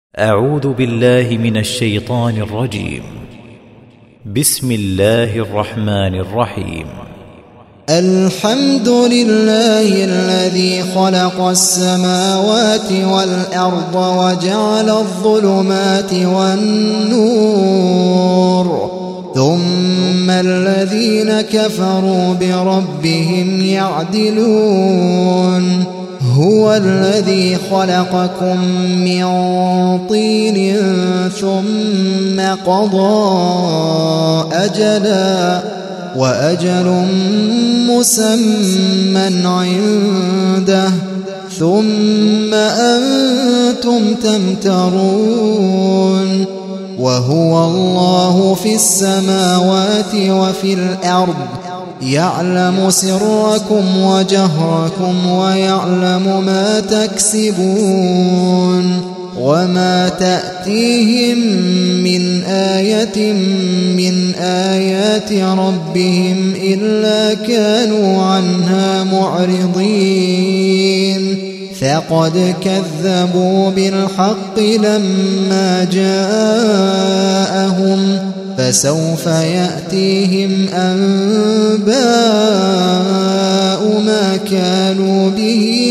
أعوذ بالله من الشيطان الرجيم. بسم الله الرحمن الرحيم. الحمد لله الذي خلق السماوات والأرض وجعل الظلمات والنور ثم الذين كفروا بربهم يعدلون. هو الذي خلقكم من طين ثم قضى أجلا وأجل مسمى عنده ثم أنتم تمترون. وهو الله في السماوات وفي الأرض يعلم سركم وجهركم ويعلم ما تكسبون. وما تأتيهم من آية من آيات ربهم إلا كانوا عنها معرضين. فقد كذبوا بالحق لما جاءهم فسوف يأتيهم أنباء ما كانوا به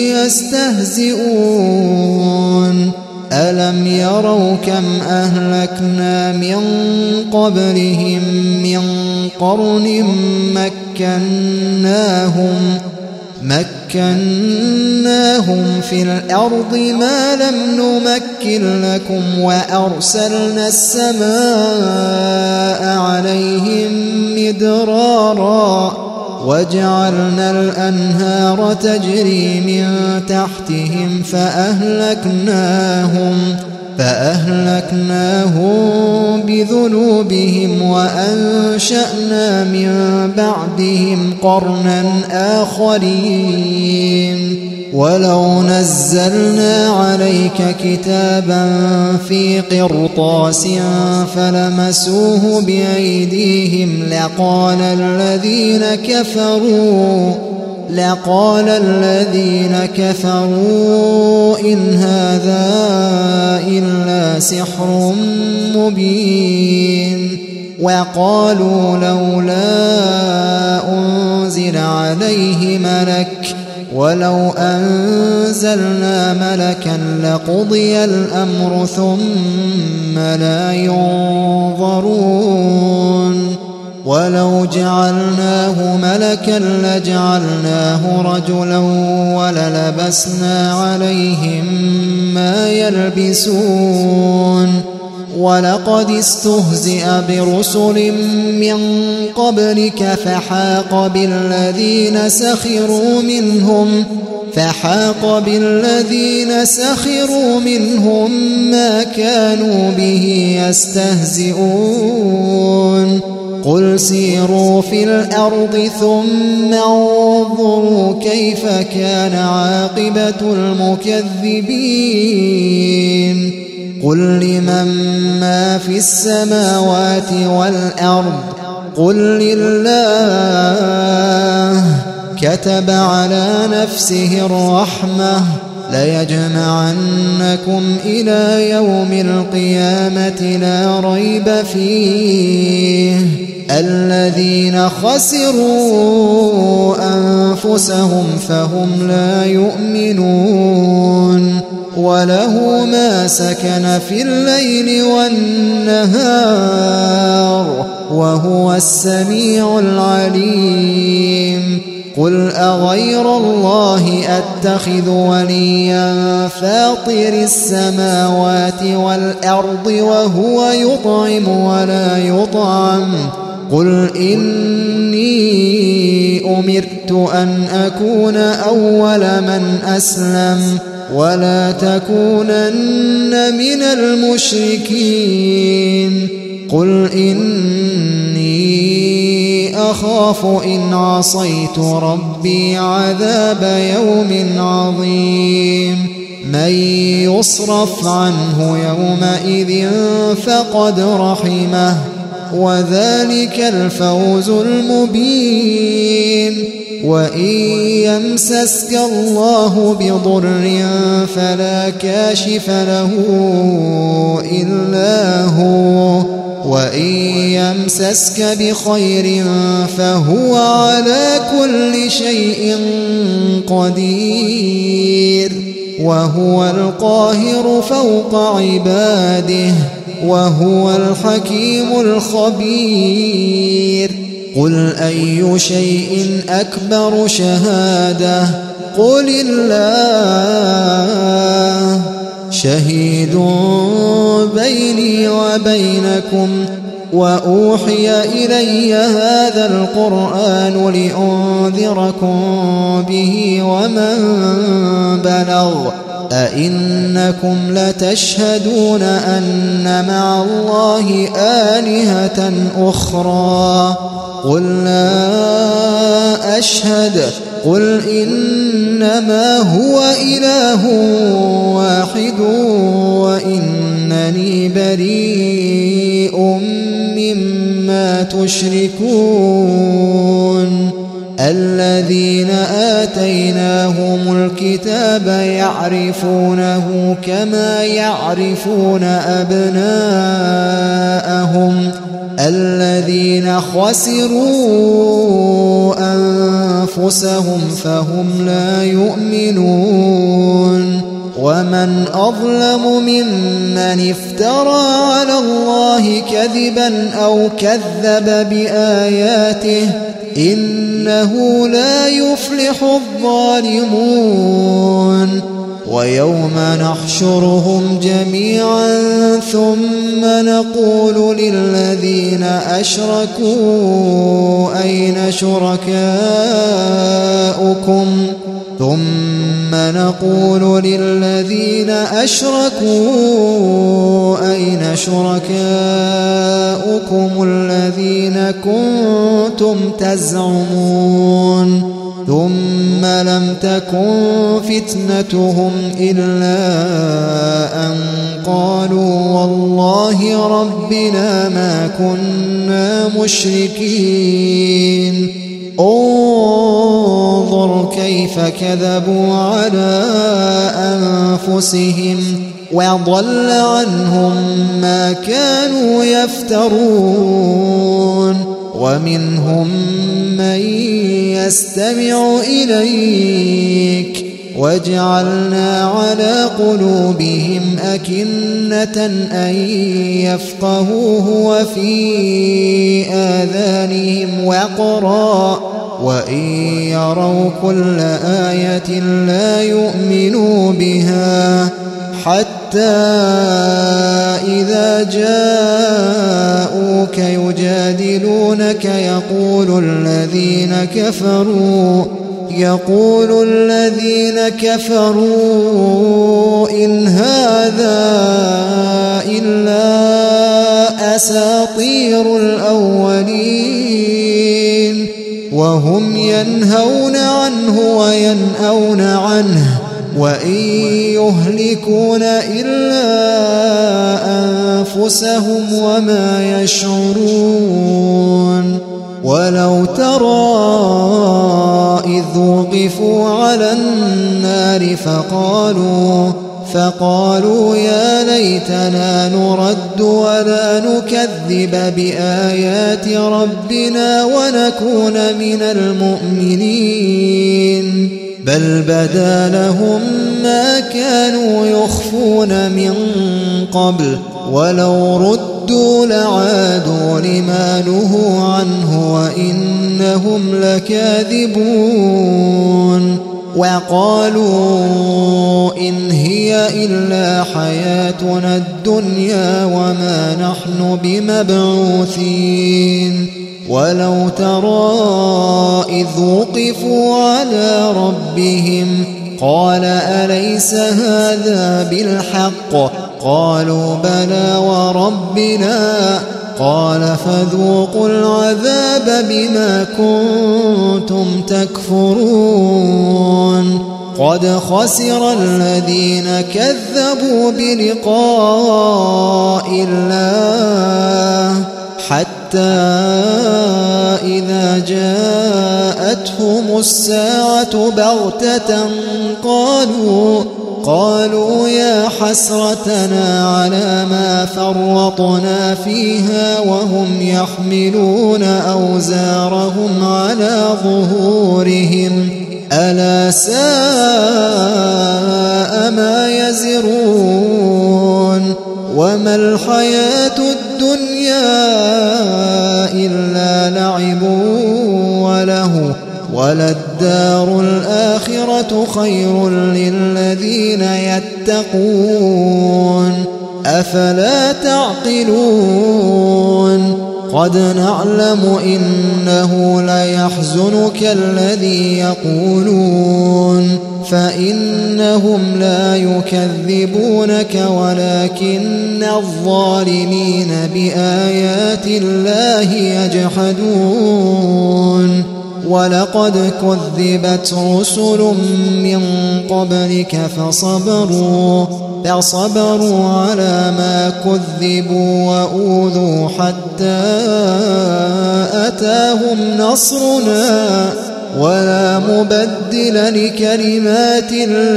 يستهزئون. ألم يروا كم أهلكنا من قبلهم من قرن مكناهم في الأرض ما لم نمكن لكم وأرسلنا السماء عليهم مدرارا وجعلنا الأنهار تجري من تحتهم فأهلكناهم بذنوبهم وأنشأنا من بعدهم قرنا آخرين. ولو نزلنا عليك كتابا في قرطاس فلمسوه بأيديهم لقال الذين كفروا إن هذا إلا سحر مبين. وقالوا لولا أنزل عليه ملك ولو أنزلنا ملكا لقضي الأمر ثم لا ينظرون. ولو جعلناه ملكا لجعلناه رجلا وللبسنا عليهم ما يلبسون. ولقد استهزئ برسل من قبلك فحاق بالذين سخروا منهم ما كانوا به يستهزئون. قل سيروا في الأرض ثم انظروا كيف كان عاقبة المكذبين. قل لمن ما في السماوات والأرض قل لله. كتب على نفسه الرحمة ليجمعنكم إلى يوم القيامة لا ريب فيه. الذين خسروا أنفسهم فهم لا يؤمنون. وله ما سكن في الليل والنهار وهو السميع العليم. قل أغير الله أتخذ وليا فاطر السماوات والأرض وهو يطعم ولا يطعم. قل إني أمرت أن أكون أول من أسلم ولا تكونن من المشركين. قل إني أخاف إن عصيت ربي عذاب يوم عظيم. من يصرف عنه يومئذ فقد رحمه وذلك الفوز المبين. وإن يمسسك الله بضر فلا كاشف له إلا هو، وإن يمسسك بخير فهو على كل شيء قدير. وهو القاهر فوق عباده، وهو الحكيم الخبير. قل أي شيء أكبر شهادة؟ قل الله شهيد بيني وبينكم. وأوحي إلي هذا القرآن لأنذركم به ومن بلغ. أئنكم لتشهدون أن مع الله آلهة أخرى؟ قل لا أشهد. قل إنما هو إله واحد وإنني بريء مما تشركون. الذين آتيناهم الكتاب يعرفونه كما يعرفون أبناءهم. الذين خسروا أنفسهم فهم لا يؤمنون. ومن أظلم ممن افترى على الله كذبا أو كذب بآياته، إنه لا يفلح الظالمون. ويوم نحشرهم جميعا ثم نقول للذين أشركوا أين شركاؤكم؟ ثم نقول للذين أشركوا أين شركاؤكم الذين كنتم تزعمون؟ ثم لم تكن فتنتهم إلا أن قالوا والله ربنا ما كنا مشركين. انظر كيف كذبوا على أنفسهم وضل عنهم ما كانوا يفترون. ومنهم من يستمع إليك وجعلنا على قلوبهم أكنة أن يفقهوه وفي آذانهم وقرا وإن يروا كل آية لا يؤمنوا بها حتى إذا جاءوك يجادلونك يقول الذين كفروا إن هذا إلا أساطير الأولين. وهم ينهون عنه وينأون عنه وإن يهلكون إلا أنفسهم وما يشعرون. ولو ترى إذ وقفوا على النار فقالوا يا ليتنا نرد ولا نكذب بآيات ربنا ونكون من المؤمنين. بل بدا لهم ما كانوا يخفون من قبل ولو ردوا لعادوا لما نهوا عنه وإنهم لكاذبون. وقالوا إن هي إلا حياتنا الدنيا وما نحن بمبعوثين. ولو ترى إذ وقفوا على ربهم قال أليس هذا بالحق؟ قالوا بلى وربنا. قال فذوقوا العذاب بما كنتم تكفرون. قد خسر الذين كذبوا بلقاء الله حتى إذا جاءتهم الساعة بغتة قالوا يا حسرتنا على ما فرطنا فيها وهم يحملون أوزارهم على ظهورهم ألا ساء ما يزرون وما الحياة الدنيا إلا لعب وله وللدار الآخرة خير للذين يتقون أفلا تعقلون قد نعلم إنه ليحزنك الذي يقولون فإنهم لا يكذبونك ولكن الظالمين بآيات الله يجحدون ولقد كذبت رسل من قبلك فصبروا على ما كذبوا وأوذوا حتى أتاهم نصرنا ولا مبدل لكلمات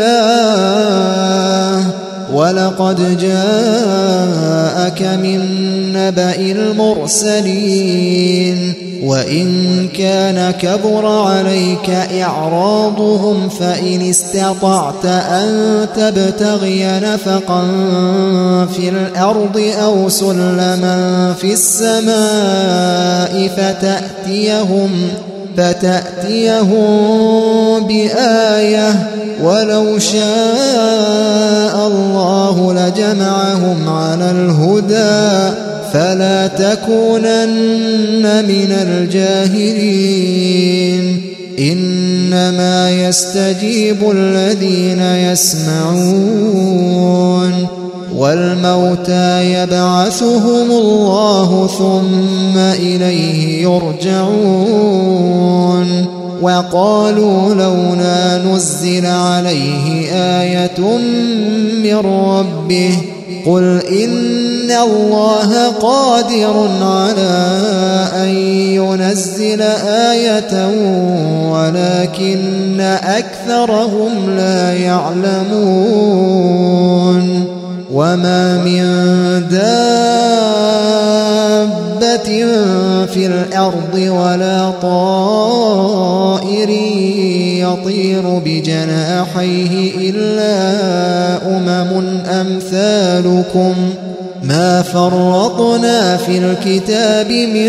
الله ولقد جاءك من نبأ المرسلين وإن كان كبر عليك إعراضهم فإن استطعت أن تبتغي نفقا في الأرض أو سلما في السماء فتأتيهم بآية ولو شاء الله لجمعهم على الهدى فلا تكونن من الجاهلين إنما يستجيب الذين يسمعون والموتى يبعثهم الله ثم إليه يرجعون وقالوا لولا نزل عليه آية من ربه قل إن الله قادر على أن ينزل آية ولكن أكثرهم لا يعلمون وما من دابة في الأرض ولا طائر يطير بجناحيه إلا أمثالكم ما فرطنا في الكتاب من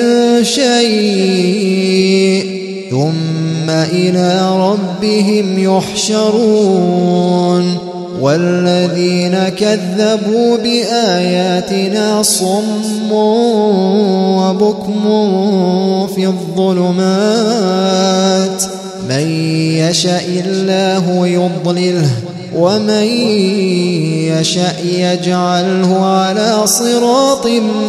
شيء ثم إلى ربهم يحشرون والذين كذبوا بآياتنا صم وبكم في الظلمات من يشاء الله يضلله ومن يشاء يجعله على صراط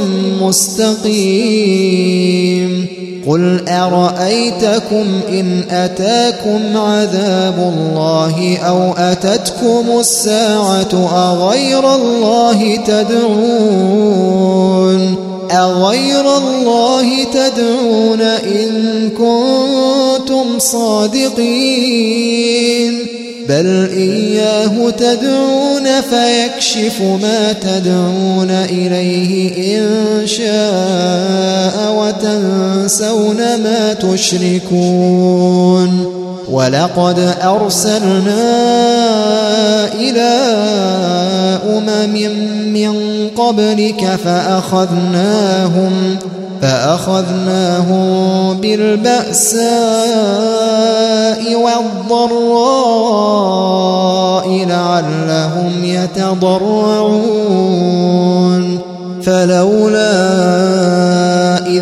مستقيم قل أرأيتكم إن أتاكم عذاب الله أو أتتكم الساعة أغير الله تدعون إن كنتم صادقين بل إياه تدعون فيكشف ما تدعون إليه إن شاء وتنسون ما تشركون ولقد أرسلنا إلى من قبلك فأخذناهم بالبأساء والضراء لعلهم يتضرعون فلولا إذ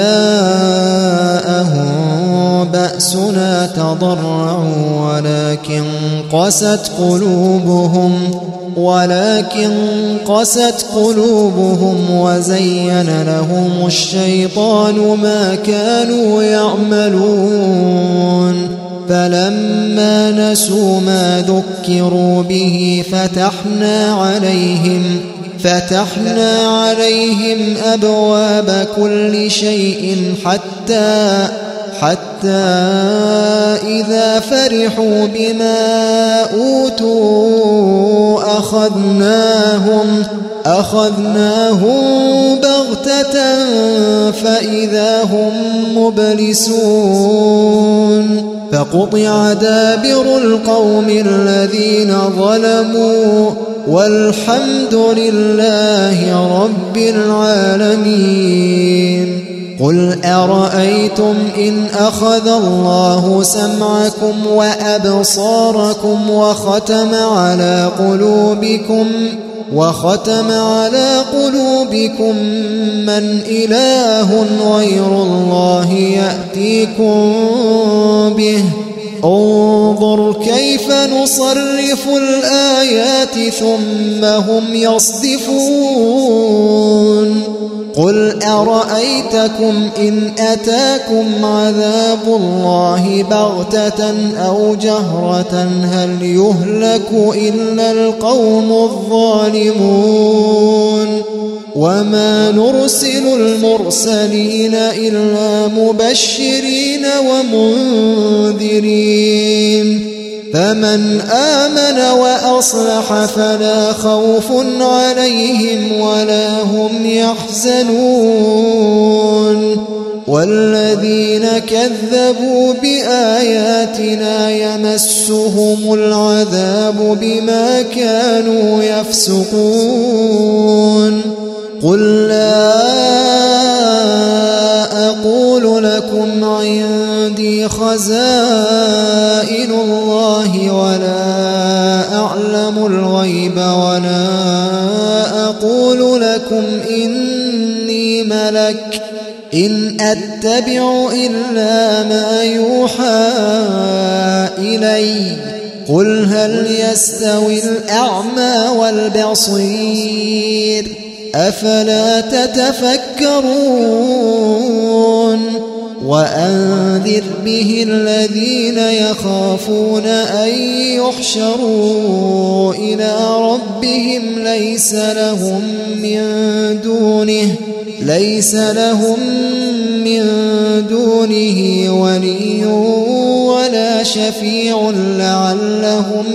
جاءهم بأسنا تضرعوا ولكن قست قلوبهم وزين لهم الشيطان ما كانوا يعملون فلما نسوا ما ذكروا به فتحنا عليهم أبواب كل شيء حتى إذا فرحوا بما أوتوا أخذناهم بغتة فإذا هم مبلسون فقطع دابر القوم الذين ظلموا والحمد لله رب العالمين. قل أرأيتم إن أخذ الله سمعكم وأبصاركم وختم على قلوبكم من إله غير الله يأتيكم به انظر كيف نصرف الآيات ثم هم يصدفون. قل أرأيتكم إن أتاكم عذاب الله بغتة أو جهرة هل يهلك إلا القوم الظالمون. وما نرسل المرسلين إلا مبشرين ومنذرين فمن آمن وأصلح فلا خوف عليهم ولا هم يحزنون. والذين كذبوا بآياتنا يمسهم العذاب بما كانوا يفسقون. قل لا أقول لكم عندي خزائن الله ولا أعلم الغيب ولا أقول لكم إني ملك إن أتبع إلا ما يوحى إلي. قل هل يستوي الأعمى والبصير أفلا تتفكرون. وأنذر به الذين يخافون أن يحشروا إلى ربهم ليس لهم من دونه ولي ولا شفيع لعلهم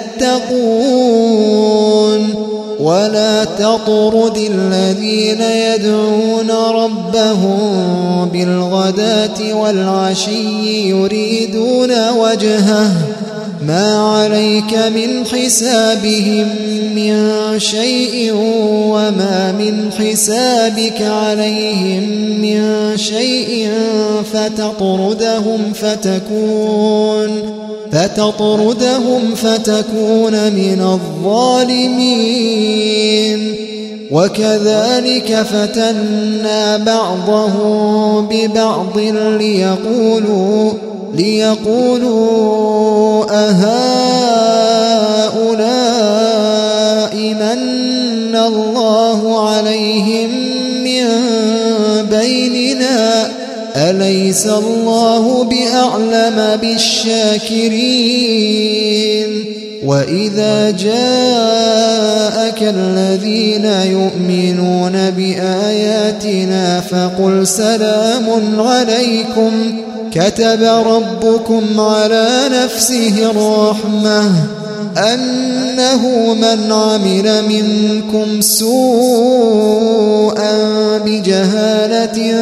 يتقون. ولا تطرد الذين يدعون ربهم بالغداة والعشي يريدون وجهه ما عليك من حسابهم من شيء وما من حسابك عليهم من شيء فتطردهم فتكون من الظالمين. وكذلك فتنا بعضهم ببعض ليقولوا أهؤلاء من الله عليهم من بيننا أليس الله بأعلم بالشاكرين. وإذا جاءك الذين يؤمنون بآياتنا فقل سلام عليكم كتب ربكم على نفسه الرحمة أنه من عمل منكم سوءا بجهالة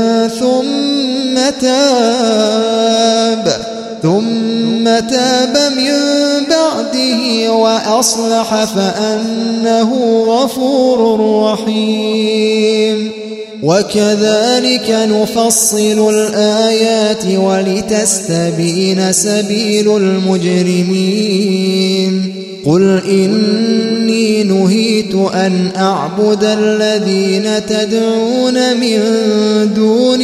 ثم تاب من بعده وأصلح فأنه غفور رحيم. وكذلك نفصل الآيات ولتستبين سبيل المجرمين. قل إني نهيت أن أعبد الذين تدعون من دون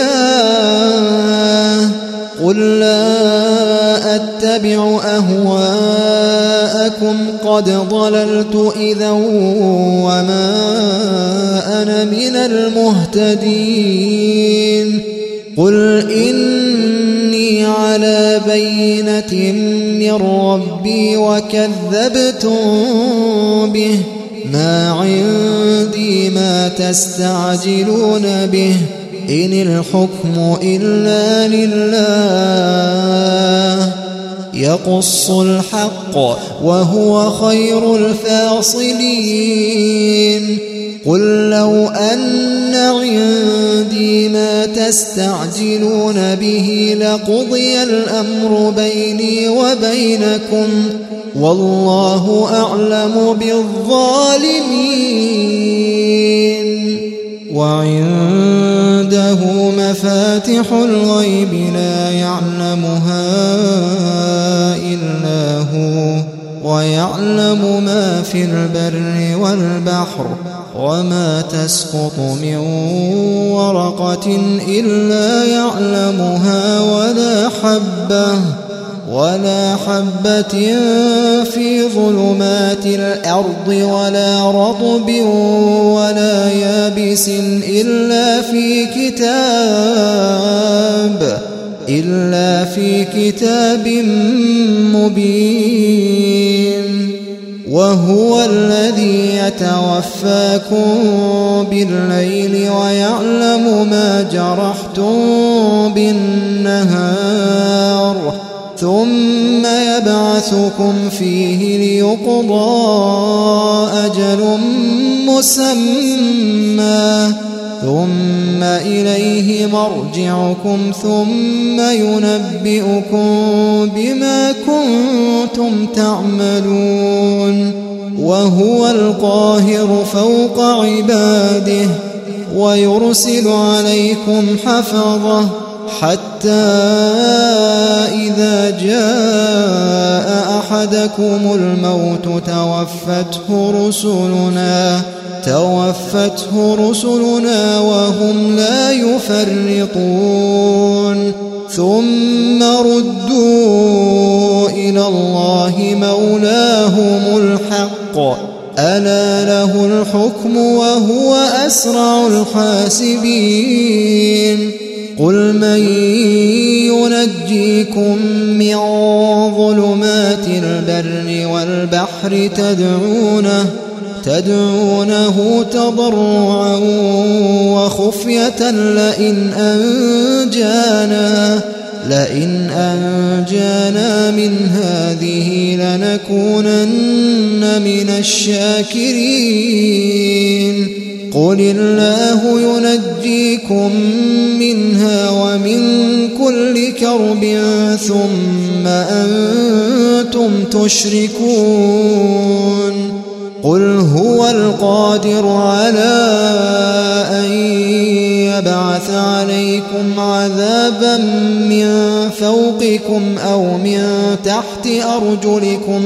الله قل لا أتبع أهواءكم قد ضللت إذا وما أنا من المهتدين. قل إني على بينة من ربي وكذبتم به ما عندي ما تستعجلون به إن الحكم إلا لله يقص الحق وهو خير الفاصلين قل لو أن عندي ما تستعجلون به لقضي الأمر بيني وبينكم والله أعلم بالظالمين وعنده مفاتح الغيب لا يعلمها إلا هو ويعلم ما في البر والبحر وما تسقط من ورقة إلا يعلمها ولا حبة في ظلمات الأرض ولا رطب ولا يابس إلا في كتاب مبين وهو الذي يتوفاكم بالليل ويعلم ما جرحتم بالنهار ثم يبعثكم فيه ليقضى أجل مسمى ثم إليه مرجعكم ثم ينبئكم بما كنتم تعملون وهو القاهر فوق عباده ويرسل عليكم حفظه حتى إذا جاء أحدكم الموت توفته رسلنا وهم لا يفرطون ثم ردوا إلى الله مولاهم الحق ألا له الحكم وهو أسرع الحاسبين قل من ينجيكم من ظلمات البر والبحر تدعونه تضرعا وخفية لئن أنجانا من هذه لنكونن من الشاكرين قل الله ينجيكم منها ومن كل كرب ثم أنتم تشركون قل هو القادر على أن يبعث عليكم عذابا من فوقكم أو من تحت أرجلكم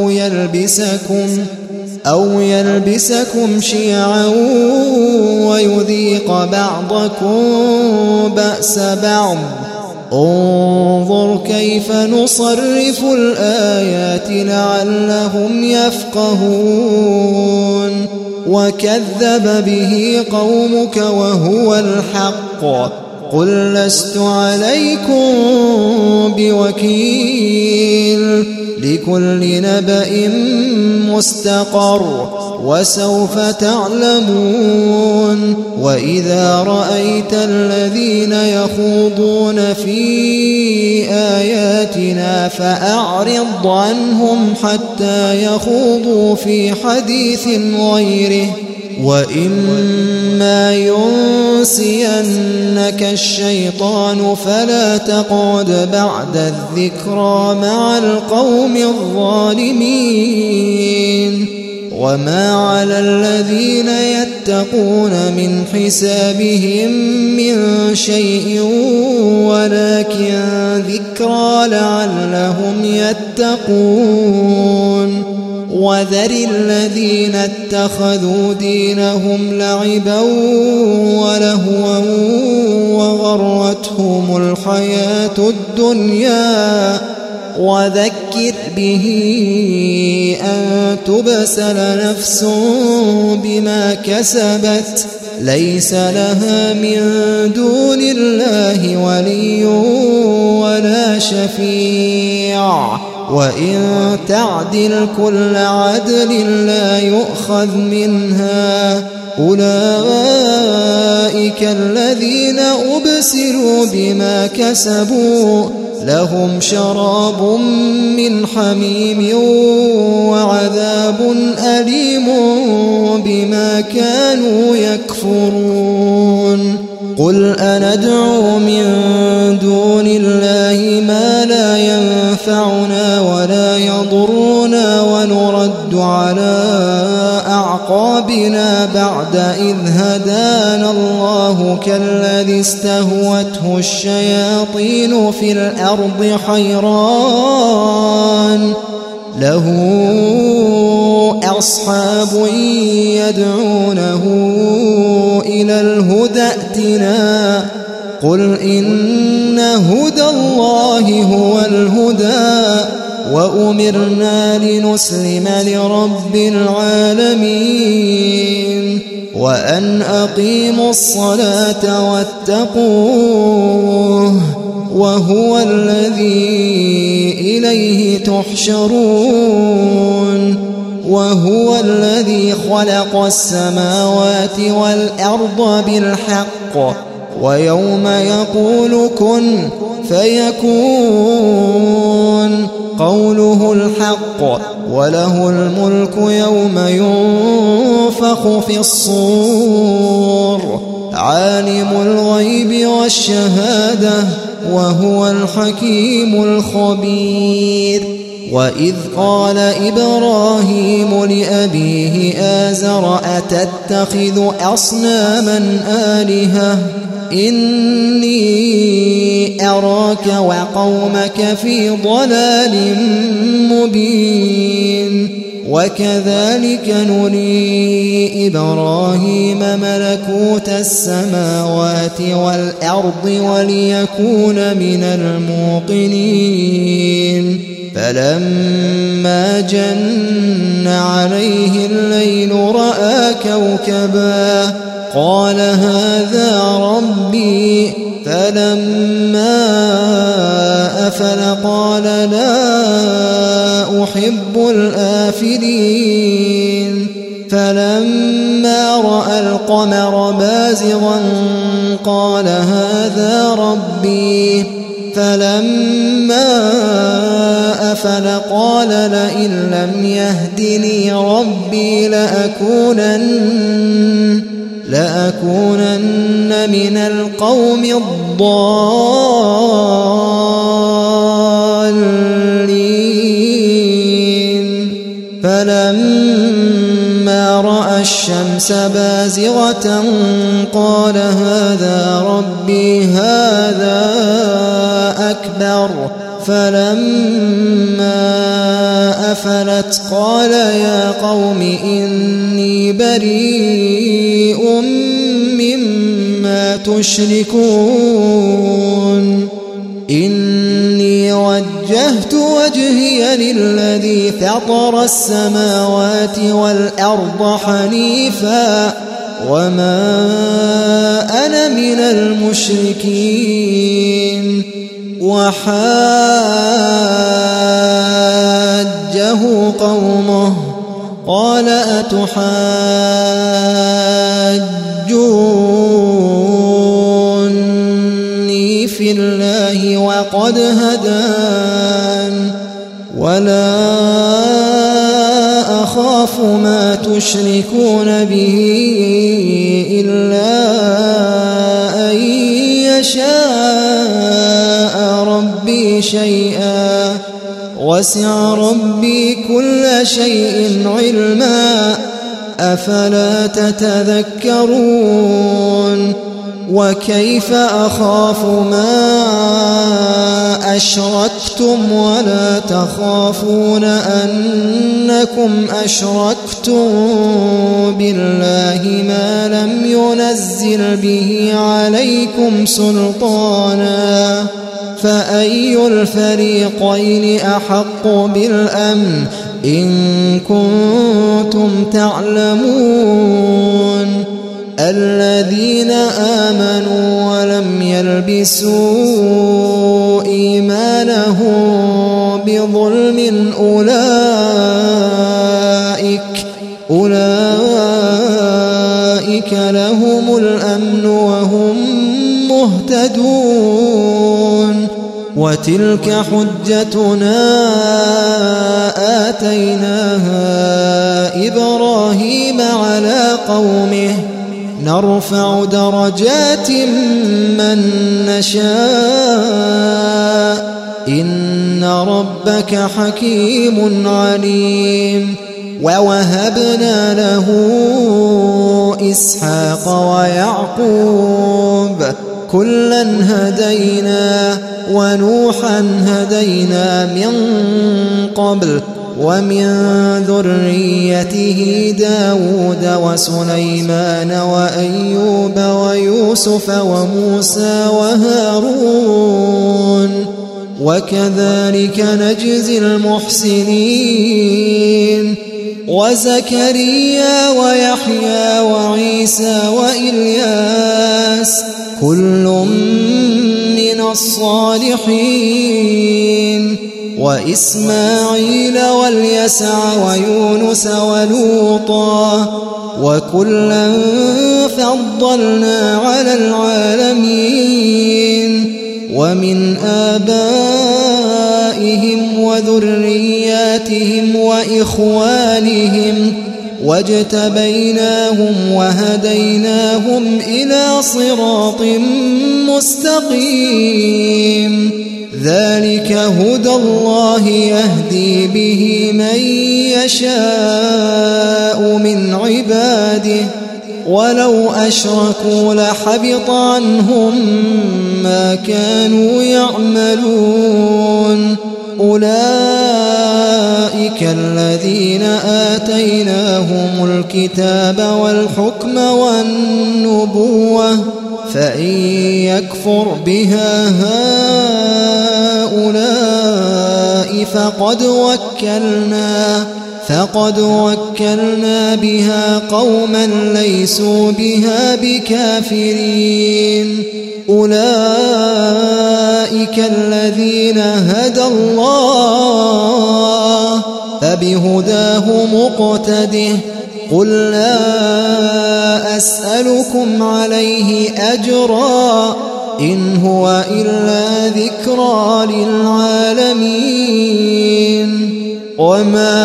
أو يلبسكم شيعا ويذيق بعضكم بأس بعض انظر كيف نصرف الآيات لعلهم يفقهون وكذب به قومك وهو الحق قل لست عليكم بوكيل لكل نبأ مستقر وسوف تعلمون وإذا رأيت الذين يخوضون في آياتنا فأعرض عنهم حتى يخوضوا في حديث غيره وإما ينسينك الشيطان فلا تقعد بعد الذكرى مع القوم الظالمين وما على الذين يتقون من حسابهم من شيء ولكن ذكرى لعلهم يتقون وذر الذين اتخذوا دينهم لعبا ولهوا وغرتهم الحياة الدنيا وذكر به أن تبسل نفس بما كسبت ليس لها من دون الله ولي ولا شفيع وإن تعدل كل عدل لا يؤخذ منها أولئك الذين أبسلوا بما كسبوا لهم شراب من حميم وعذاب أليم بما كانوا يكفرون قل أندعو من دون الله ما لا ينفعنا ولا يضرنا ونرد على أعقابنا بعد إذ هدانا الله كالذي استهوته الشياطين في الأرض حيران له أصحاب يدعونه إلى الهدى ائتنا قل إن هدى الله هو الهدى وأمرنا لنسلم لرب العالمين وأن أقيموا الصلاة واتقوه وهو الذي إليه تحشرون وهو الذي خلق السماوات والأرض بالحق ويوم يقول كن فيكون قوله الحق وله الملك يوم ينفخ في الصور عالم الغيب والشهادة وهو الحكيم الخبير وإذ قال إبراهيم لأبيه آزر أتتخذ أصناما آلهة إني أراك وقومك في ضلال مبين وكذلك نري إبراهيم ملكوت السماوات والأرض وليكون من الموقنين فلما جن عليه الليل رأى كوكبا قال هذا ربي فلما أفل قال لا أحب الآفلين فلما رأى القمر بازغا قال هذا ربي فلما أفل قال لئن لم يهدني ربي لأكونن من القوم الضالين فلما رأى الشمس بازغة قال هذا ربي هذا أكبر فلما أفلت قال يا قوم إني بريء مما تشركون إني وجهت وجهي للذي فطر السماوات والأرض حنيفا وما أنا من المشركين وحاجه قومه قال أتحاجوني في الله وقد هدان ولا أخاف ما تشركون به إلا أن يشاء ربي شيئا وسع ربي كل شيء علما أفلا تتذكرون وكيف أخاف ما أشركتم ولا تخافون أنكم أشركتم بالله ما لم ينزل به عليكم سلطانا فأي الفريقين أحق بالأمن إن كنتم تعلمون الذين آمنوا ولم يلبسوا إيمانهم بظلم أولئك لهم الأمن وهم مهتدون. وتلك حجتنا آتيناها إبراهيم على قومه نرفع درجات من نشاء إن ربك حكيم عليم. ووهبنا له إسحاق ويعقوب كلا هدينا ونوحا هدينا من قبل ومن ذريته داود وسليمان وأيوب ويوسف وموسى وهارون وكذلك نجزي المحسنين. وزكريا ويحيى وعيسى وإلياس كل من الصالحين وإسماعيل واليسع ويونس ولوطا وكلا فضلنا على العالمين. ومن آبائهم وذرياتهم وإخوانهم واجتبيناهم وهديناهم إلى صراط مستقيم. ذلك هدى الله يهدي به من يشاء من عباده ولو أشركوا لحبط عنهم ما كانوا يعملون. أولئك الذين آتيناهم الكتاب والحكم والنبوة فإن يكفر بها هؤلاء فقد وكلنا بها قوما ليسوا بها بكافرين. أولئك الذين هدى الله فبهداه مقتده. قل لا أسألكم عليه أجرا إن هو إلا ذكرى للعالمين. وما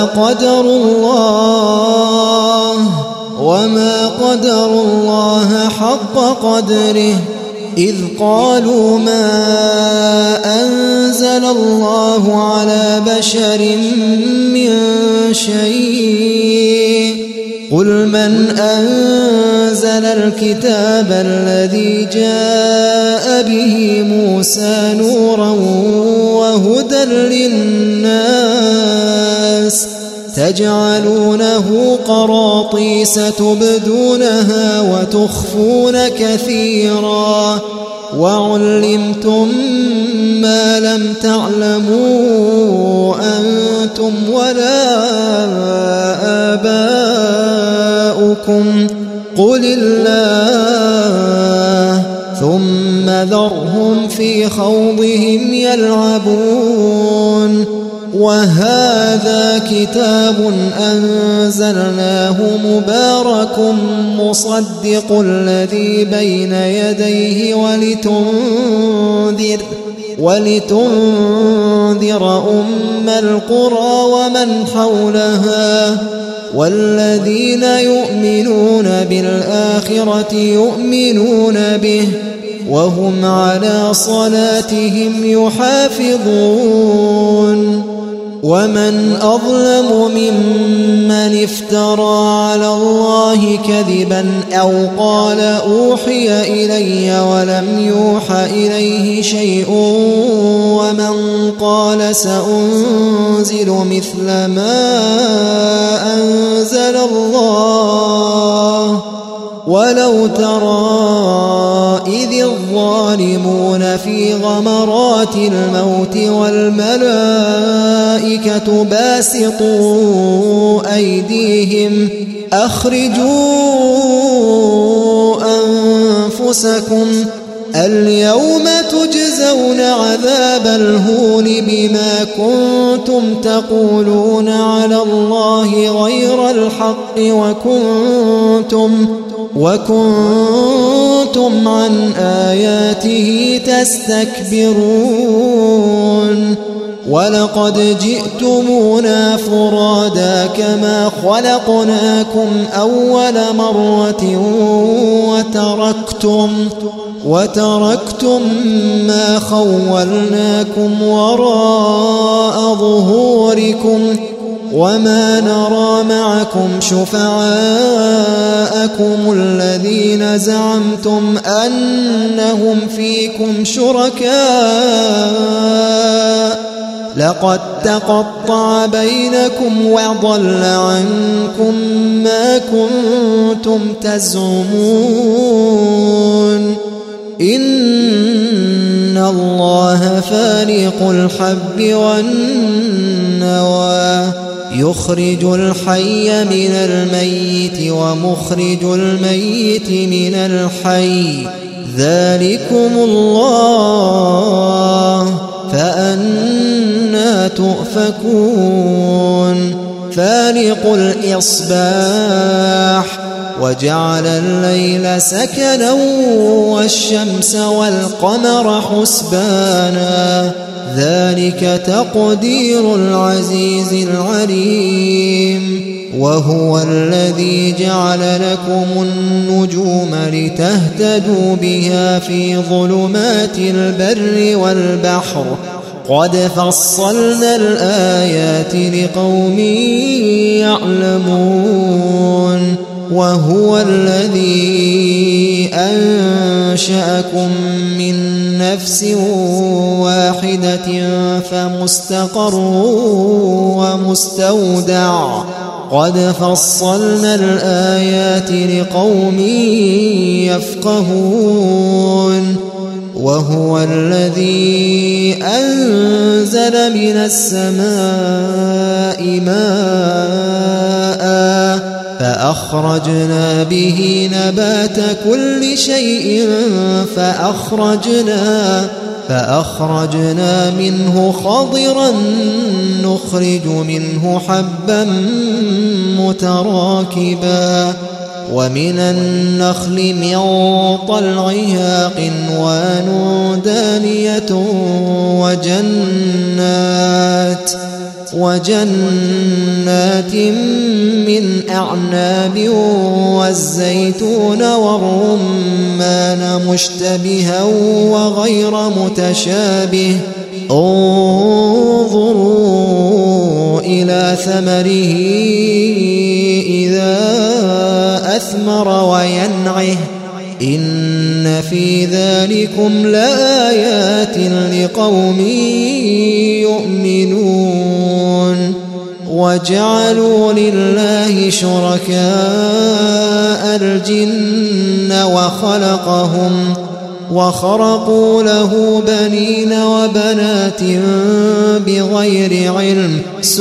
قدر الله حق قدره إذ قالوا ما أنزل الله على بشر من شيء. قل من أنزل الكتاب الذي جاء به موسى نورا وهدى للناس تجعلونه قراطيس تبدونها وتخفون كثيرا وعلمتم ما لم تعلموا أنتم ولا آباؤكم قل الله ثم ذرهم في خوضهم يلعبون. وهذا كتاب أنزلناه مبارك مصدق الذي بين يديه ولتنذر أم القرى ومن حولها والذين يؤمنون بالآخرة يؤمنون به وهم على صلاتهم يحافظون. ومن أظلم ممن افترى على الله كذبا أو قال أوحي إلي ولم يوحى إليه شيء ومن قال سأنزل مثل ما أنزل الله. ولو ترى إذ الظالمون في غمرات الموت والملائكة باسطوا أيديهم أخرجوا اليوم تجزون عذاب الهون بما كنتم تقولون على الله غير الحق وكنتم عن آياته تستكبرون ولقد جئتمونا فرادا كما خلقناكم أول مرة وتركتم ما خولناكم وراء ظهوركم وما نرى معكم شفعاءكم الذين زعمتم أنهم فيكم شركاء لقد تقطع بينكم وضل عنكم ما كنتم تزعمون إن الله فالق الحب والنوى يخرج الحي من الميت ومخرج الميت من الحي ذلكم الله فأنى تؤفكون فالق الإصباح وجعل الليل سكنا والشمس والقمر حسبانا ذلك تقدير العزيز العليم وهو الذي جعل لكم النجوم لتهتدوا بها في ظلمات البر والبحر قد فصلنا الآيات لقوم يعلمون وهو الذي أنشأكم من نفس واحدة فمستقر ومستودع قد فصلنا الآيات لقوم يفقهون وهو الذي أنزل من السماء ماء فأخرجنا به نبات كل شيء فأخرجنا منه خضرا نخرج منه حبا متراكبا ومن النخل من طلعها قنوان دانية وجنات من أعناب والزيتون والرمان مشتبها وغير متشابه انظروا إلى ثمره إذا أثمر وينعه إن في ذلكم لآيات لقوم يؤمنون وجعلوا لله شركاء الجن وخرقوا له بنين وبنات بغير علم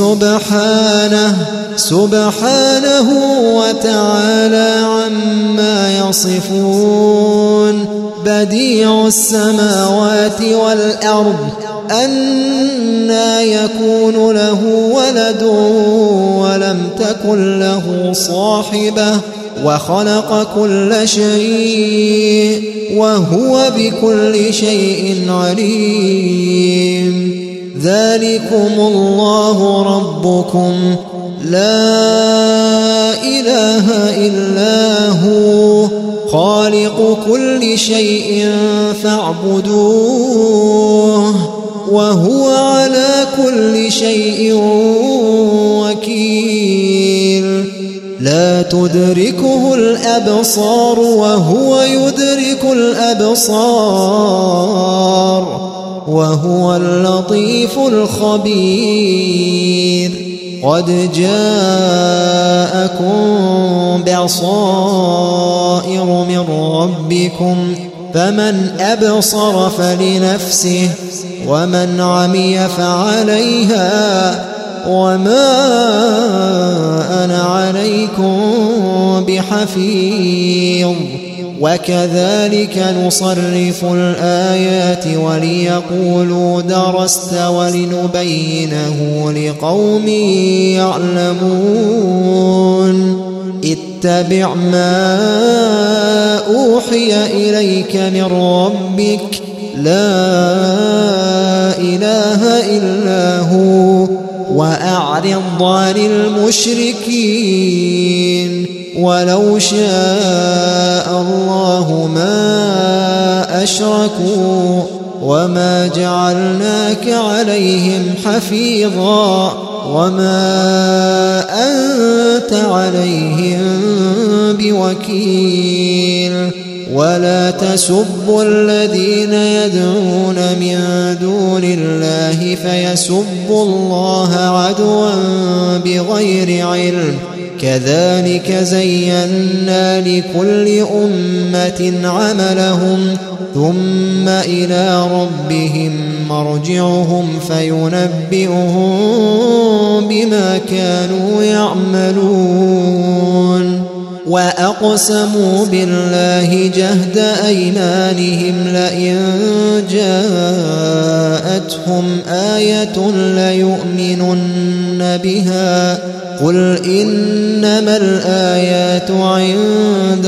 سبحانه وتعالى عما يصفون بديع السماوات والأرض أنى يكون له ولد ولم تكن له صاحبة وخلق كل شيء وهو بكل شيء عليم ذلكم الله ربكم لا إله إلا هو خالق كل شيء فاعبدوه وهو على كل شيء وكيل لا تدركه الأبصار وهو يدرك الأبصار وهو اللطيف الخبير قد جاءكم بصائر من ربكم فمن أبصر فلنفسه ومن عمي فعليها وما أنا عليكم بحفيظ وكذلك نصرف الآيات وليقولوا درست ولنبينه لقوم يعلمون اتبع ما أوحي إليك من ربك لا إله إلا هو وأعرض عن المشركين ولو شاء الله ما أشركوا وما جعلناك عليهم حفيظا وما أنت عليهم بوكيل ولا تسبوا الذين يدعون من دون الله فيسبوا الله عدوا بغير علم كذلك زينا لكل أمة عملهم ثم إلى ربهم مرجعهم فينبئهم بما كانوا يعملون وأقسموا بالله جهد أيمانهم لئن جاءتهم آية ليؤمنن بها قل إنما الآيات عند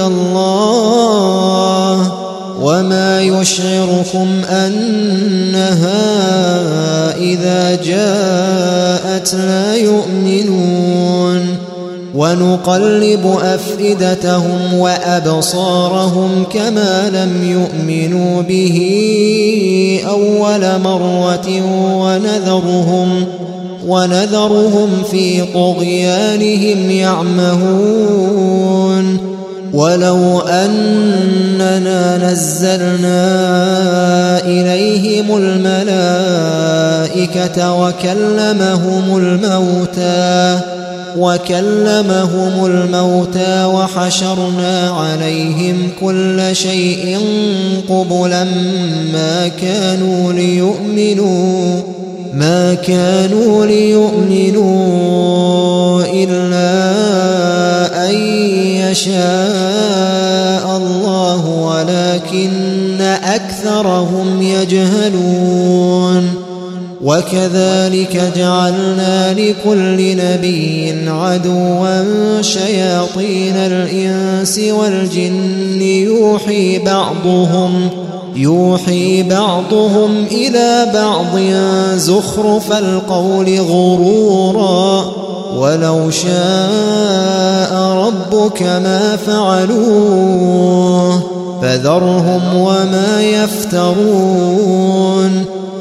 الله وما يشعركم أنها إذا جاءت لا يؤمنون ونقلب أفئدتهم وأبصارهم كما لم يؤمنوا به أول مرة ونذرهم في طغيانهم يعمهون ولو أننا نزلنا إليهم الملائكة وكلمهم الموتى وحشرنا عليهم كل شيء قبلا ما كانوا ليؤمنوا إلا أن يشاء الله ولكن أكثرهم يجهلون وكذلك جعلنا لكل نبي عدوا شياطين الإنس والجن يوحي بعضهم إلى بعض زخرف القول غرورا ولو شاء ربك ما فعلوه فذرهم وما يفترون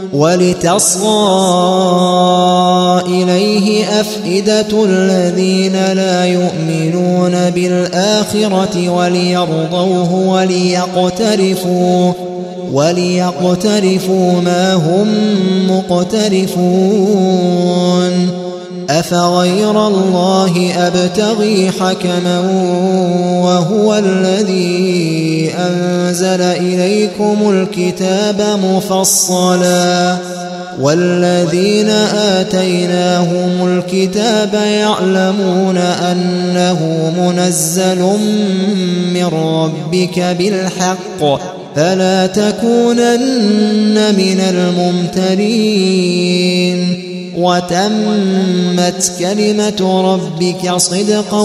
ولتصغى إليه أفئدة الذين لا يؤمنون بالآخرة وليرضوه وليقترفوا ما هم مقترفون أفغير الله أبتغي حكما وهو الذي أنزل إليكم الكتاب مفصلا والذين آتيناهم الكتاب يعلمون أنه منزل من ربك بالحق فلا تكونن من الممترين وتمت كلمة ربك صدقا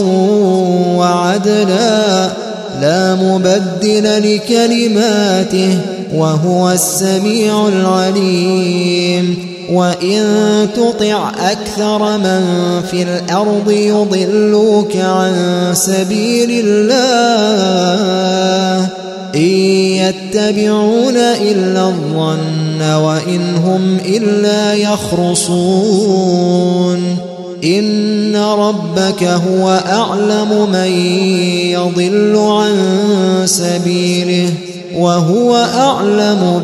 وعدلا لا مبدل لكلماته وهو السميع العليم وإن تطع أكثر من في الأرض يضلوك عن سبيل الله إن يتبعون إلا الظن وإن هم إلا يخرصون إن ربك هو أعلم من يضل عن سبيله وهو أعلم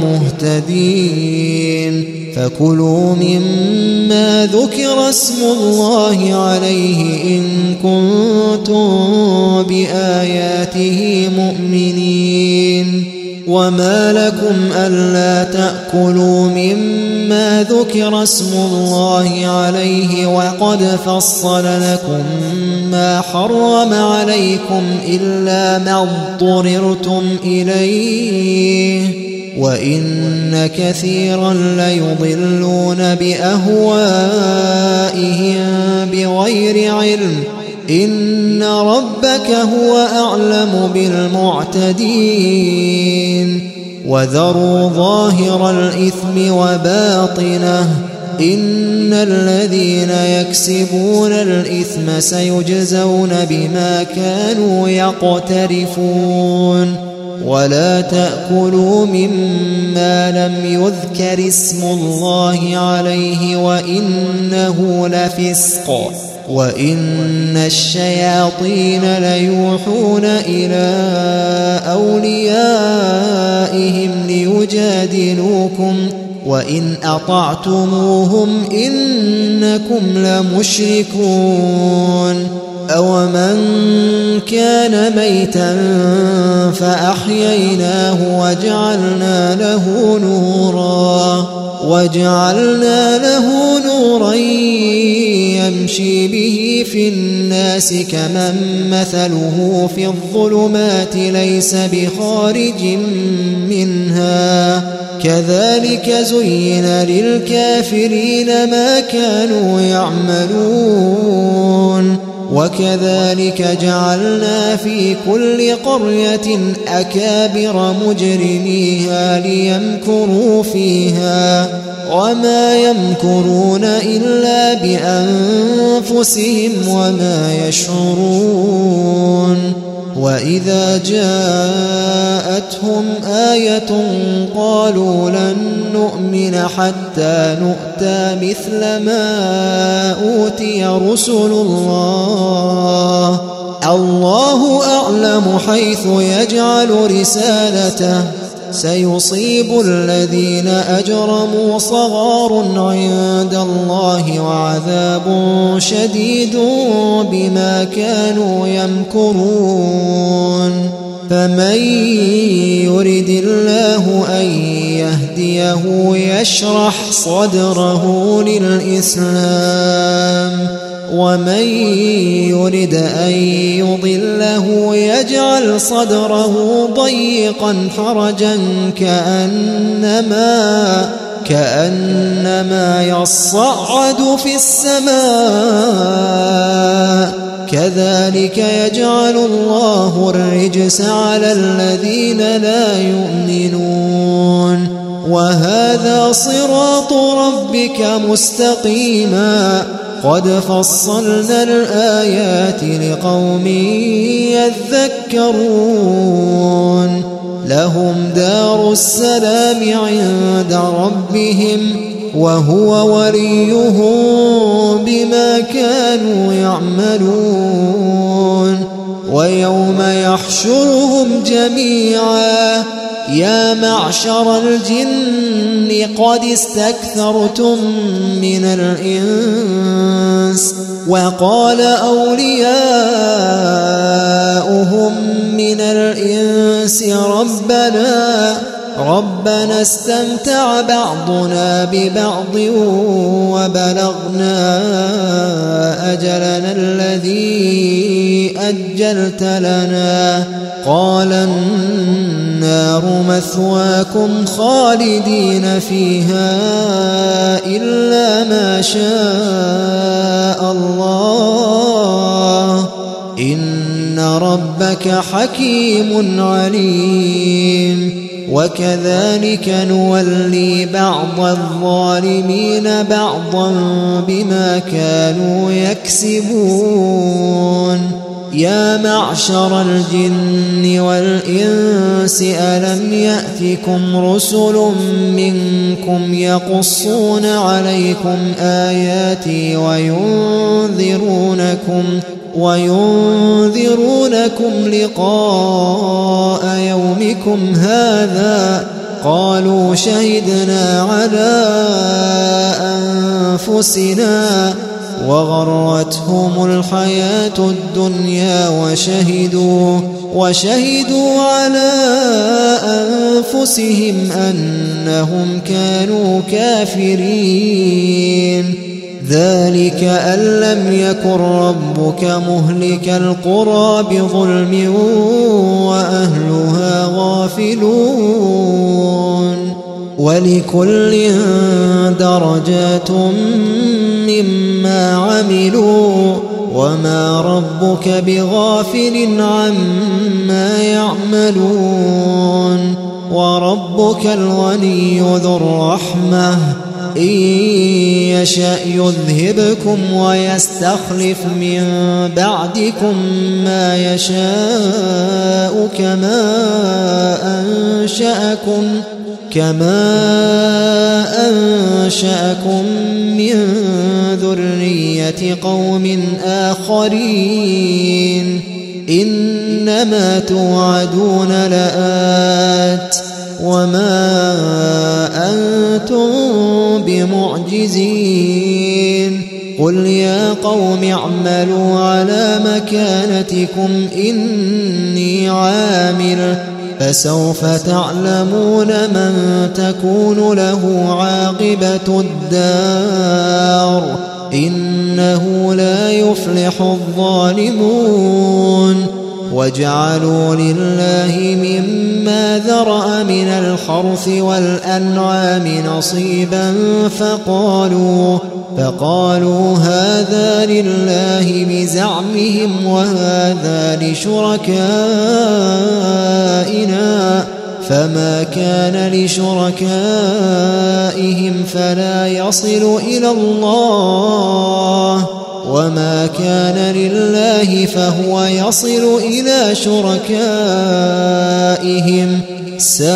بالمهتدين فكلوا مما ذكر اسم الله عليه إن كنتم بآياته مؤمنين وما لكم ألا تأكلوا مما ذكر اسم الله عليه وقد فصل لكم ما حرم عليكم إلا ما اضطررتم إليه وإن كثيرا ليضلون بأهوائهم بغير علم إن ربك هو أعلم بالمعتدين وذروا ظاهر الإثم وباطنه إن الذين يكسبون الإثم سيجزون بما كانوا يقترفون ولا تأكلوا مما لم يذكر اسم الله عليه وإنه لفسق وإن الشياطين ليوحون إلى أوليائهم ليجادلوكم وإن أطعتموهم إنكم لمشركون أومن كان ميتا فأحييناه وجعلنا له نورا يمشي به في الناس كمن مثله في الظلمات ليس بخارج منها كذلك زين للكافرين ما كانوا يعملون وكذلك جعلنا في كل قرية أكابر مجرميها ليمكروا فيها وما يمكرون إلا بأنفسهم وما يشعرون وإذا جاءتهم آية قالوا لن نؤمن حتى نؤتى مثل ما أوتي رسل الله أعلم حيث يجعل رسالته سيصيب الذين أجرموا صغار عند الله وعذاب شديد بما كانوا يمكرون فمن يرد الله أن يهديه يشرح صدره للإسلام ومن يرد أن يضله يجعل صدره ضيقا حرجا كأنما يصعد في السماء كذلك يجعل الله الرجس على الذين لا يؤمنون وهذا صراط ربك مستقيما قد فصلنا الآيات لقوم يذكرون لهم دار السلام عند ربهم وهو وليهم بما كانوا يعملون ويوم يحشرهم جميعا يا معشر الجن قد استكثرتم من الإنس وقال أولياؤهم من الإنس ربنا استمتع بعضنا ببعض وبلغنا أجلنا الذي أجلت لنا قال النار مثواكم خالدين فيها إلا ما شاء الله إن ربك حكيم عليم وكذلك نولي بعض الظالمين بعضا بما كانوا يكسبون يا معشر الجن والإنس ألم يأتكم رسل منكم يقصون عليكم آياتي وينذرونكم لقاء يومكم هذا قالوا شهدنا على أنفسنا وغرتهم الحياة الدنيا وشهدوا على أنفسهم أنهم كانوا كافرين ذلك أن لم يكن ربك مهلك القرى بظلم وأهلها غافلون ولكل درجات مما عملوا وما ربك بغافل عما يعملون وربك الغني ذو الرحمة إن يشأ يذهبكم ويستخلف من بعدكم ما يشاء كما أنشأكم من ذرية قوم آخرين إنما توعدون لآت وما أنتم بمعجزين قل يا قوم اعملوا على مكانتكم إني عامل فسوف تعلمون من تكون له عاقبة الدار إنه لا يفلح الظالمون وجعلوا لله مما ذرأ من الحرث والأنعام نصيبا فقالوا هذا لله بزعمهم وهذا لشركائنا فما كان لشركائهم فلا يصل إلى الله وما كان لله فهو يصل إلى شركائهم ساء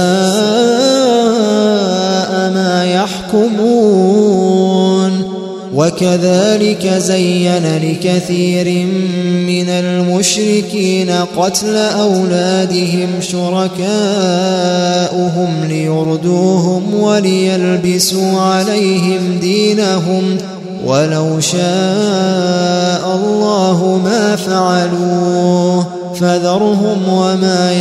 ما يحكمون وكذلك زين لكثير من المشركين قتل أولادهم شركاؤهم ليردوهم وليلبسوا عليهم دينهم ولو شاء الله ما فعلوه فذرهم وما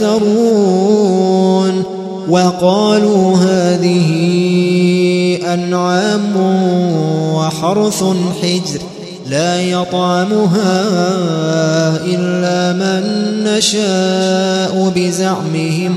يفترون وقالوا هذه أنعام وحرث حجر لا يطعمها إلا من نشاء بزعمهم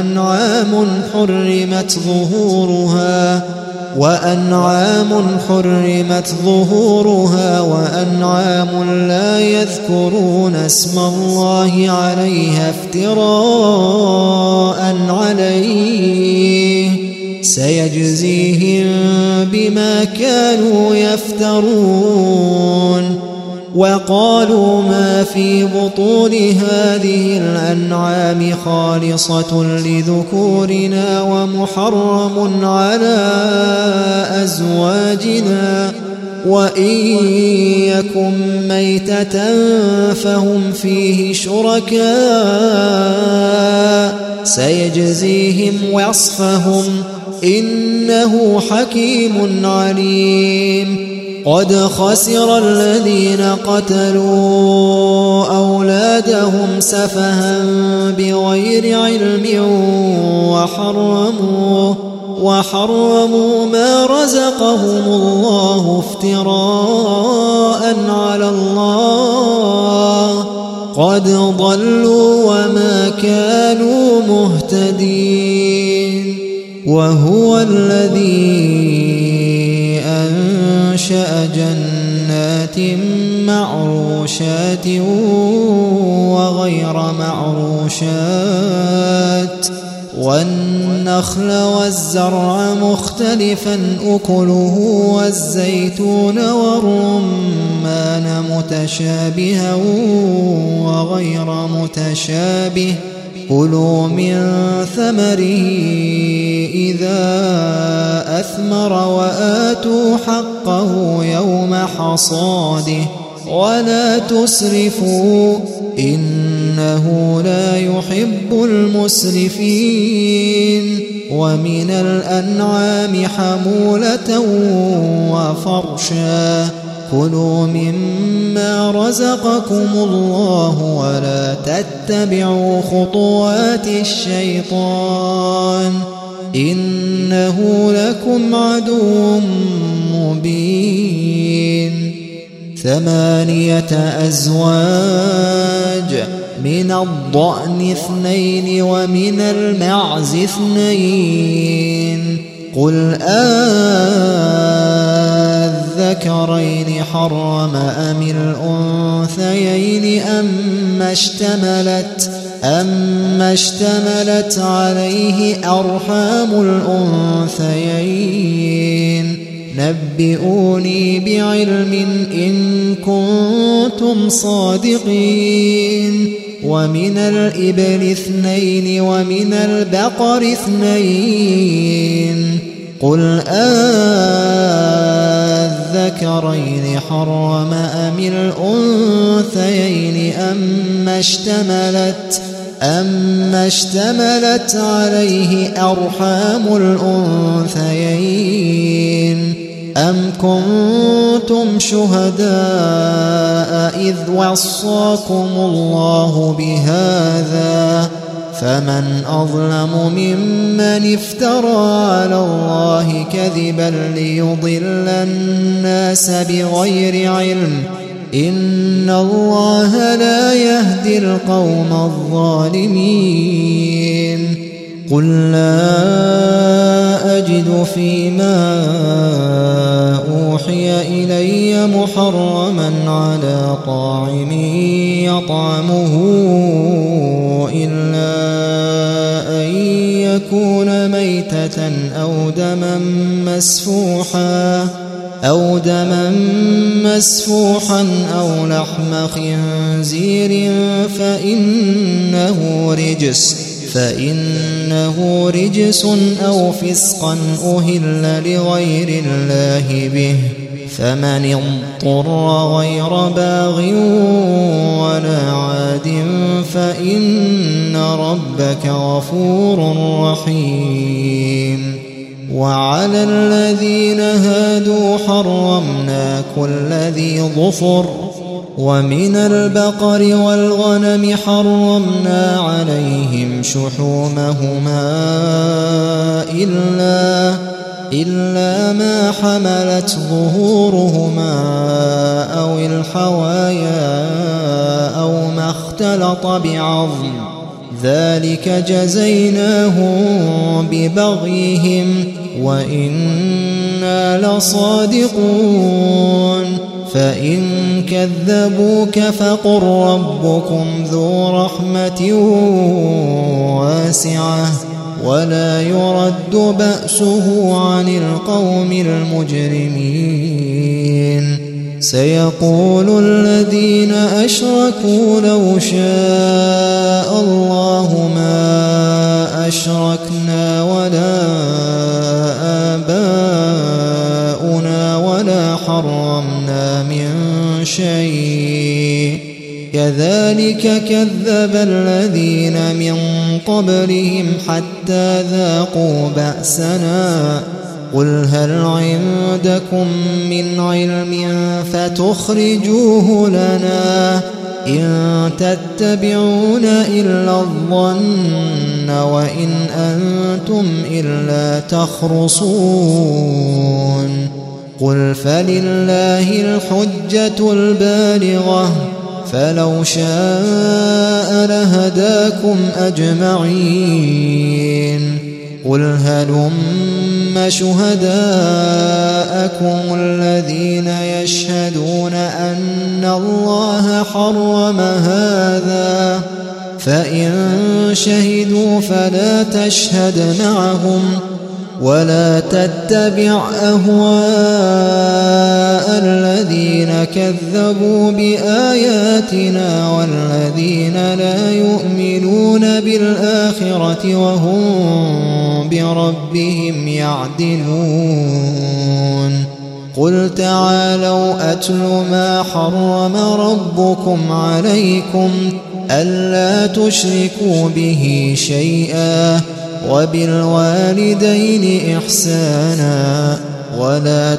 وأنعام حرمت ظهورها وأنعام لا يذكرون اسم الله عليها افتراء عليه سيجزيهم بما كانوا يفترون وقالوا ما في بطون هذه الأنعام خالصة لذكورنا ومحرم على أزواجنا وإن يكن ميتة فهم فيه شركاء سيجزيهم وصفهم إنه حكيم عليم قد خسر الذين قتلوا أولادهم سفها بغير علم وحرموا ما رزقهم الله افتراء على الله قد ضلوا وما كانوا مهتدين وهو الذي أنشأ جنات معروشات وغير معروشات والنخل والزرع مختلفا أكله والزيتون والرمان متشابها وغير متشابه كلوا من ثمره إذا أثمر وآتوا حقه يوم حصاده ولا تسرفوا إنه لا يحب المسرفين ومن الأنعام حمولة وفرشا كلوا مما رزقكم الله ولا تتبعوا خطوات الشيطان إنه لكم عدو مبين 8 أزواج من الضأن 2 ومن المعز 2 قل الذكرين حرم أم الأنثيين أما اشتملت عليه أرحام الأنثيين نبئوني بعلم إن كنتم صادقين ومن الإبل 2 ومن البقر 2 قل الذكرين حرم أم الأنثيين أما اشتملت عليه أرحام الأنثيين أم كنتم شهداء إذ وصاكم الله بهذا فمن أظلم ممن افترى على الله كذبا ليضل الناس بغير علم إن الله لا يهدي القوم الظالمين قل لا أجد فيما أوحي إلي محرما على طاعم يطعمه إلا أن يكون ميتة أو دما مسفوحا أو لحم خنزير فإنه رجس أو فسقا أهل لغير الله به فمن اضطر غير باغ ولا عاد فإن ربك غفور رحيم وعلى الذين هادوا حرمنا كل ذي ظفر ومن البقر والغنم حرمنا عليهم شحومهما إلا ما حملت ظهورهما أو الحوايا أو ما اختلط بعظم ذلك جزيناهم ببغيهم وإنا لصادقون فإن كذبوك فقل ربكم ذو رحمة واسعة ولا يرد بأسه عن القوم المجرمين سيقول الذين أشركوا لو شاء الله ما أشركنا ولا آباؤنا ولا حرمنا من شيء كذلك كذب الذين من قبلهم حتى ذاقوا بأسنا قل هل عندكم من علم فتخرجوه لنا إن تتبعون إلا الظن وإن أنتم إلا تخرصون قل فلله الحجة البالغة فلو شاء لهداكم أجمعين قل هلم شهداءكم الذين يشهدون أن الله حرم هذا فإن شهدوا فلا تشهد معهم ولا تتبع أهواء الذين كذبوا بآياتنا والذين لا يؤمنون بالآخرة وهم بربهم يعدلون قل تعالوا أتل ما حرم ربكم عليكم ألا تشركوا به شيئا وبالوالدين إحسانا ولا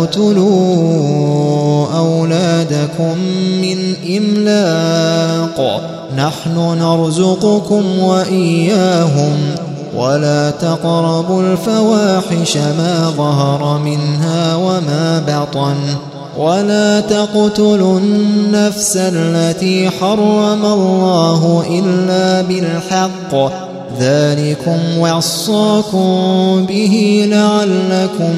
تقتلوا أولادكم من إملاق نحن نرزقكم وإياهم ولا تقربوا الفواحش ما ظهر منها وما بطن ولا تقتلوا النفس التي حرم الله إلا بالحق ذلكم وصاكم به لعلكم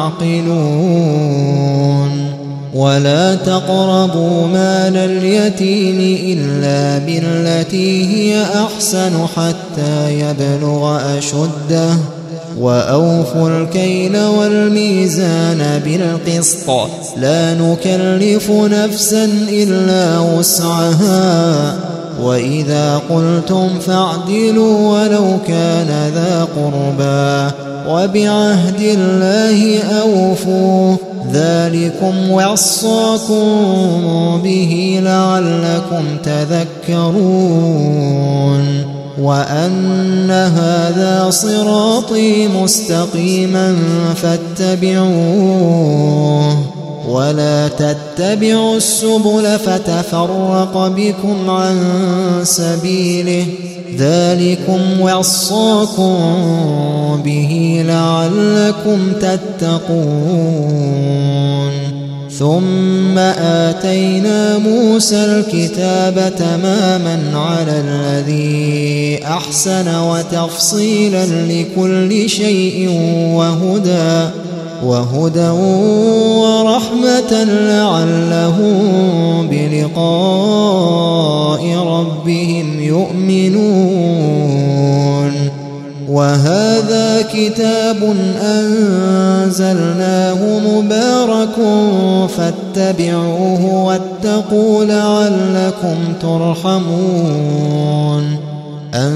تعقلون ولا تقربوا مال اليتيم إلا بالتي هي أحسن حتى يبلغ أشده وأوفوا الكيل والميزان بالقسط لا نكلف نفسا إلا وسعها وإذا قلتم فاعدلوا ولو كان ذا قربى وبعهد الله أوفوا ذلكم وصاكم به لعلكم تذكرون وأن هذا صراطي مستقيما فاتبعوه ولا تتبعوا السبل فتفرق بكم عن سبيله ذلكم وصاكم به لعلكم تتقون ثم آتينا موسى الكتاب تماما على الذي أحسن وتفصيلا لكل شيء وهدى ورحمة لعلهم بلقاء ربهم يؤمنون وهذا كتاب أنزلناه مبارك فاتبعوه واتقوا لعلكم ترحمون أن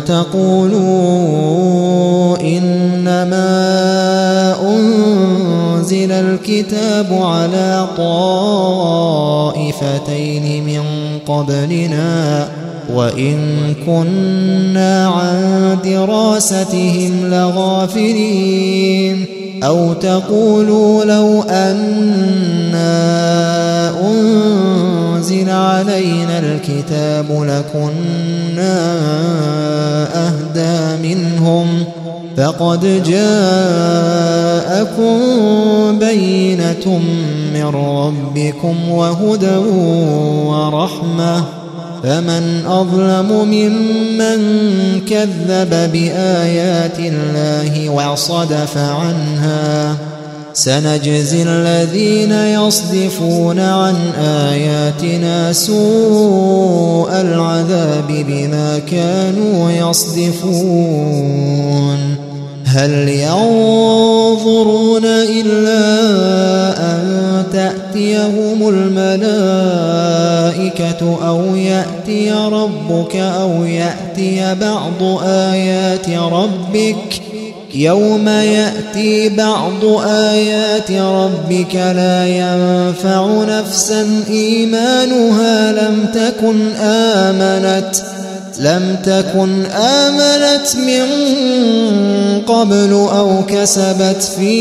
تقولوا إنما أنزل الكتاب على طائفتين من قبلنا وإن كنا عن دراستهم لغافلين أو تقولوا لو أنا أنزل علينا الكتاب لكنا أهدى منهم فقد جاءكم بينة من ربكم وهدى ورحمة فمن أظلم ممن كذب بآيات الله وصدف عنها سنجزي الذين يصدفون عن آياتنا سوء العذاب بما كانوا يصدفون هل ينظرون إلا أن تأتيهم الملائكة أو يأتي ربك أو يأتي بعض آيات ربك يوم يأتي بعض آيات ربك لا ينفع نفسا إيمانها لم تكن آمنت من قبل أو كسبت في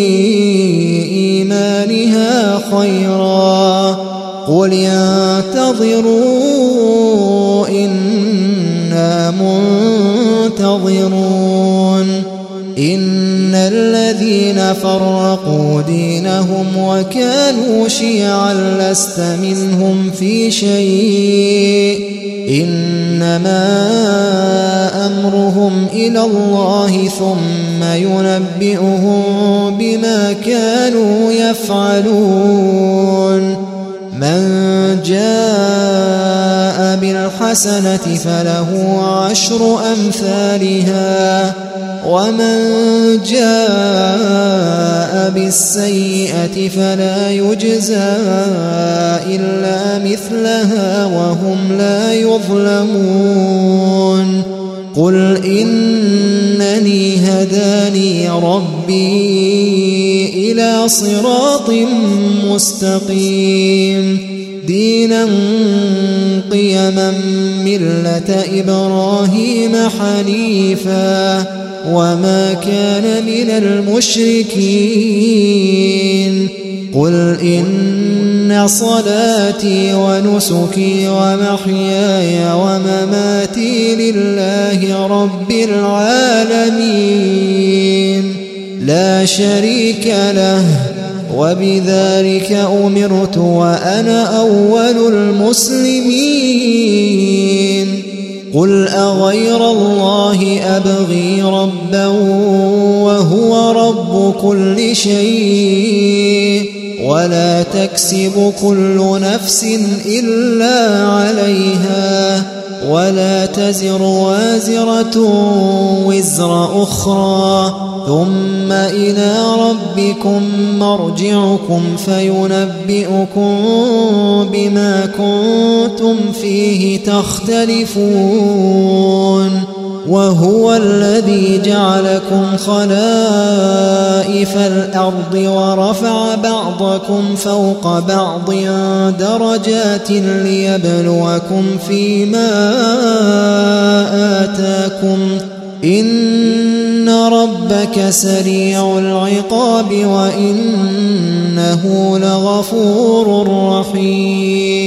إيمانها خيرا قل انتظروا إنا منتظرون إن الذين فرقوا دينهم وكانوا شيعا لست منهم في شيء إنما أمرهم إلى الله ثم ينبئهم بما كانوا يفعلون من جاء بالحسنة فله 10 أمثالها ومن جاء بالسيئة فلا يجزى إلا مثلها وهم لا يظلمون قل إنني هداني ربي إلى صراط مستقيم دينا قيما ملة إبراهيم حنيفا وما كان من المشركين قل إن صلاتي ونسكي ومحياي ومماتي لله رب العالمين لا شريك له وبذلك أمرت وأنا أول المسلمين قل أغير الله أبغي ربا وهو رب كل شيء ولا تكسب كل نفس إلا عليها ولا تزر وازرة وزر أخرى ثم إلى ربكم مرجعكم فينبئكم بما كنتم فيه تختلفون وهو الذي جعلكم خلائف الأرض ورفع بعضكم فوق بعض درجات ليبلوكم فيما آتاكم إن ربك سريع العقاب وإنه لغفور رحيم